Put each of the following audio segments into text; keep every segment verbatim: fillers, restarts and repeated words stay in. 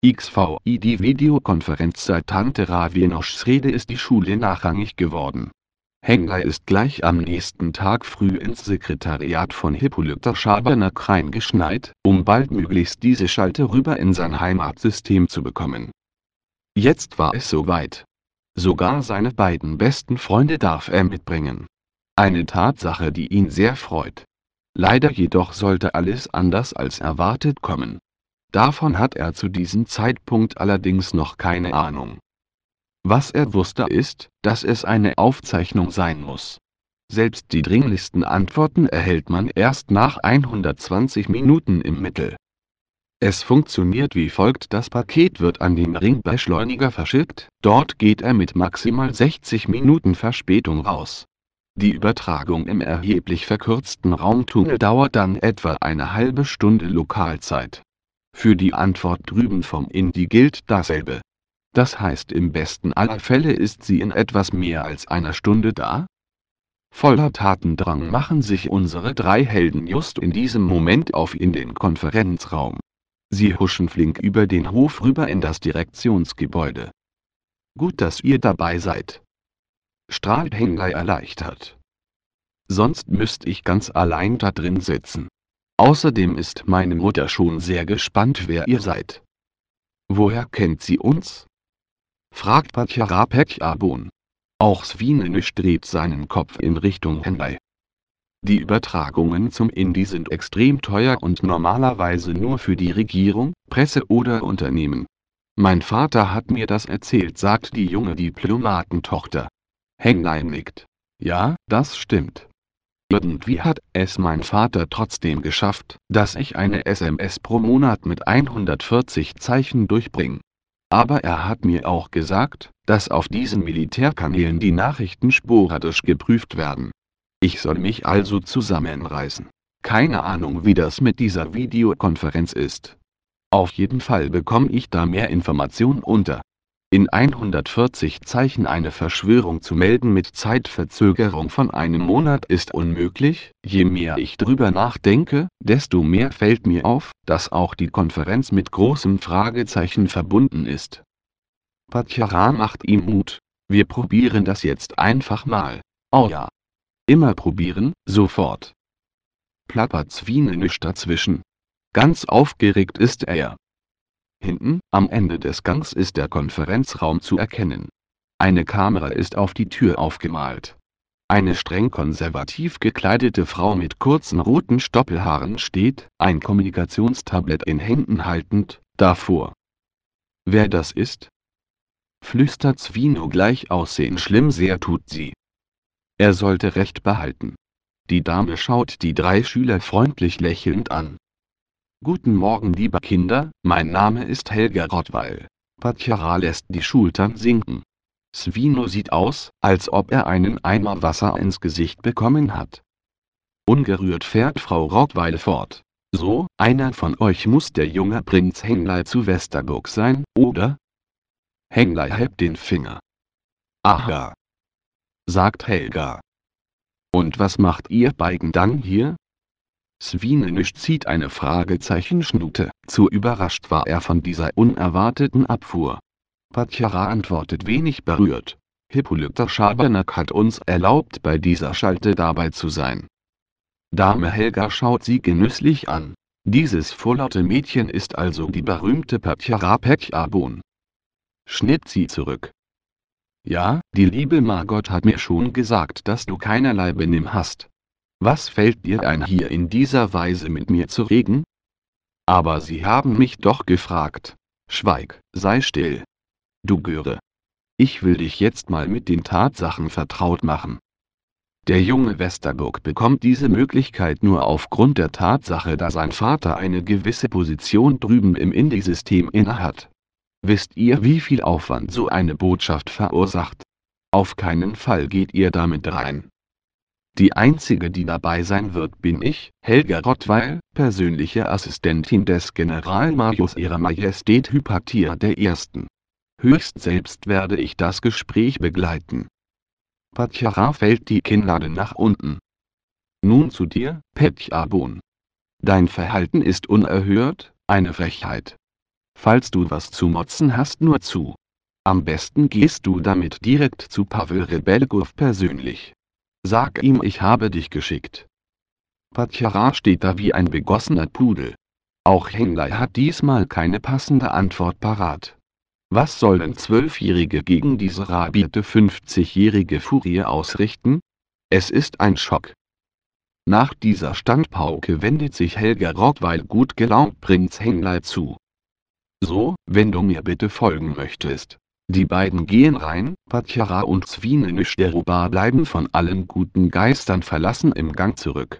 X V I die Videokonferenz seit Tante Ravenoschs Rede ist die Schule nachrangig geworden. Henglei ist gleich am nächsten Tag früh ins Sekretariat von Hippolyta Schabernack reingeschneit, um baldmöglichst diese Schalte rüber in sein Heimatsystem zu bekommen. Jetzt war es soweit. Sogar seine beiden besten Freunde darf er mitbringen. Eine Tatsache, die ihn sehr freut. Leider jedoch sollte alles anders als erwartet kommen. Davon hat er zu diesem Zeitpunkt allerdings noch keine Ahnung. Was er wusste ist, dass es eine Aufzeichnung sein muss. Selbst die dringlichsten Antworten erhält man erst nach hundertzwanzig Minuten im Mittel. Es funktioniert wie folgt: Das Paket wird an den Ringbeschleuniger verschickt, dort geht er mit maximal sechzig Minuten Verspätung raus. Die Übertragung im erheblich verkürzten Raumtunnel dauert dann etwa eine halbe Stunde Lokalzeit. Für die Antwort drüben vom Indie gilt dasselbe. Das heißt, im besten aller Fälle ist sie in etwas mehr als einer Stunde da. Voller Tatendrang machen sich unsere drei Helden just in diesem Moment auf in den Konferenzraum. Sie huschen flink über den Hof rüber in das Direktionsgebäude. Gut, dass ihr dabei seid, strahlt Henglei erleichtert. Sonst müsste ich ganz allein da drin sitzen. Außerdem ist meine Mutter schon sehr gespannt, wer ihr seid. Woher kennt sie uns? Fragt Patjarapekjabon. Auch Svinenisch dreht seinen Kopf in Richtung Henglei. Die Übertragungen zum Indie sind extrem teuer und normalerweise nur für die Regierung, Presse oder Unternehmen. Mein Vater hat mir das erzählt, sagt die junge Diplomatentochter. Henglei nickt. Ja, das stimmt. Irgendwie hat es mein Vater trotzdem geschafft, dass ich eine S M S pro Monat mit hundertvierzig Zeichen durchbringe. Aber er hat mir auch gesagt, dass auf diesen Militärkanälen die Nachrichten sporadisch geprüft werden. Ich soll mich also zusammenreißen. Keine Ahnung, wie das mit dieser Videokonferenz ist. Auf jeden Fall bekomme ich da mehr Informationen unter. In hundertvierzig Zeichen eine Verschwörung zu melden mit Zeitverzögerung von einem Monat ist unmöglich. Je mehr ich drüber nachdenke, desto mehr fällt mir auf, dass auch die Konferenz mit großem Fragezeichen verbunden ist. Patjara macht ihm Mut. Wir probieren das jetzt einfach mal. Oh ja. Immer probieren, sofort. Plappert Svinenisch dazwischen. Ganz aufgeregt ist er. Hinten, am Ende des Gangs ist der Konferenzraum zu erkennen. Eine Kamera ist auf die Tür aufgemalt. Eine streng konservativ gekleidete Frau mit kurzen roten Stoppelhaaren steht, ein Kommunikationstablett in Händen haltend, davor. Wer das ist? Flüstert Svino. Gleich aussehen schlimm sehr tut sie. Er sollte Recht behalten. Die Dame schaut die drei Schüler freundlich lächelnd an. Guten Morgen, liebe Kinder, mein Name ist Helga Rottweil. Patjara lässt die Schultern sinken. Svino sieht aus, als ob er einen Eimer Wasser ins Gesicht bekommen hat. Ungerührt fährt Frau Rottweil fort. So, einer von euch muss der junge Prinz Henglei zu Westerburg sein, oder? Henglei hebt den Finger. Aha, sagt Helga. Und was macht ihr beiden dann hier? Svinenisch zieht eine Fragezeichenschnute. Zu überrascht war er von dieser unerwarteten Abfuhr. Patjara antwortet wenig berührt. Hippolyta Schabernack hat uns erlaubt, bei dieser Schalte dabei zu sein. Dame Helga schaut sie genüsslich an. Dieses vorlaute Mädchen ist also die berühmte Patjarapekjabon. Schnitt sie zurück. Ja, die liebe Margot hat mir schon gesagt, dass du keinerlei Benimm hast. Was fällt dir ein, hier in dieser Weise mit mir zu reden? Aber sie haben mich doch gefragt. Schweig, sei still. Du Göre. Ich will dich jetzt mal mit den Tatsachen vertraut machen. Der junge Westerburg bekommt diese Möglichkeit nur aufgrund der Tatsache, dass sein Vater eine gewisse Position drüben im Indie-System innehat. Wisst ihr, wie viel Aufwand so eine Botschaft verursacht? Auf keinen Fall geht ihr damit rein. Die einzige, die dabei sein wird, bin ich, Helga Rottweil, persönliche Assistentin des Generalmajors Ihrer Majestät Hypatia der Ersten. Höchst selbst werde ich das Gespräch begleiten. Patjara fällt die Kinnlade nach unten. Nun zu dir, Petjabon. Dein Verhalten ist unerhört, eine Frechheit. Falls du was zu motzen hast, nur zu. Am besten gehst du damit direkt zu Pavel Rebelgow persönlich. Sag ihm, ich habe dich geschickt. Petjara steht da wie ein begossener Pudel. Auch Henglei hat diesmal keine passende Antwort parat. Was sollen Zwölfjährige gegen diese rabiate fünfzigjährige Furie ausrichten? Es ist ein Schock. Nach dieser Standpauke wendet sich Helga Rottweil gut gelaunt Prinz Henglei zu. So, wenn du mir bitte folgen möchtest. Die beiden gehen rein, Petjara und Svinenisch Deruba bleiben von allen guten Geistern verlassen im Gang zurück.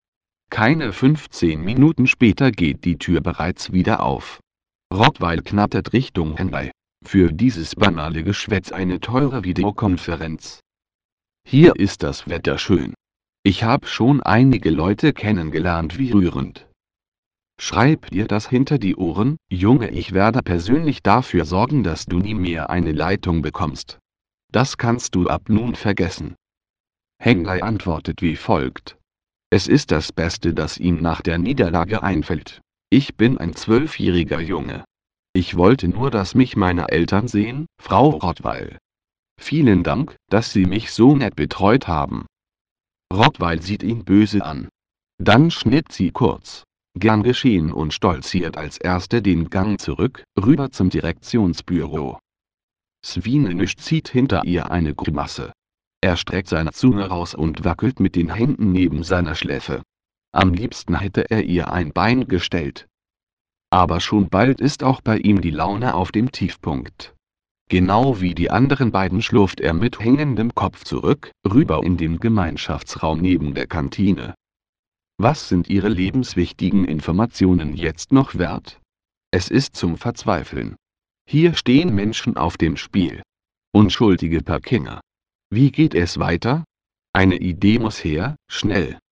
Keine fünfzehn Minuten später geht die Tür bereits wieder auf. Rottweil knattert Richtung Henglei. Für dieses banale Geschwätz eine teure Videokonferenz. Hier ist das Wetter schön. Ich hab schon einige Leute kennengelernt, wie rührend. Schreib dir das hinter die Ohren, Junge, ich werde persönlich dafür sorgen, dass du nie mehr eine Leitung bekommst. Das kannst du ab nun vergessen. Henglei antwortet wie folgt. Es ist das Beste, das ihm nach der Niederlage einfällt. Ich bin ein zwölfjähriger Junge. Ich wollte nur, dass mich meine Eltern sehen, Frau Rottweil. Vielen Dank, dass Sie mich so nett betreut haben. Rottweil sieht ihn böse an. Dann schnitt sie kurz. Gern geschehen und stolziert als Erste den Gang zurück, rüber zum Direktionsbüro. Svinenisch zieht hinter ihr eine Grimasse. Er streckt seine Zunge raus und wackelt mit den Händen neben seiner Schläfe. Am liebsten hätte er ihr ein Bein gestellt. Aber schon bald ist auch bei ihm die Laune auf dem Tiefpunkt. Genau wie die anderen beiden schlurft er mit hängendem Kopf zurück, rüber in den Gemeinschaftsraum neben der Kantine. Was sind ihre lebenswichtigen Informationen jetzt noch wert? Es ist zum Verzweifeln. Hier stehen Menschen auf dem Spiel. Unschuldige Pekinger. Wie geht es weiter? Eine Idee muss her, schnell.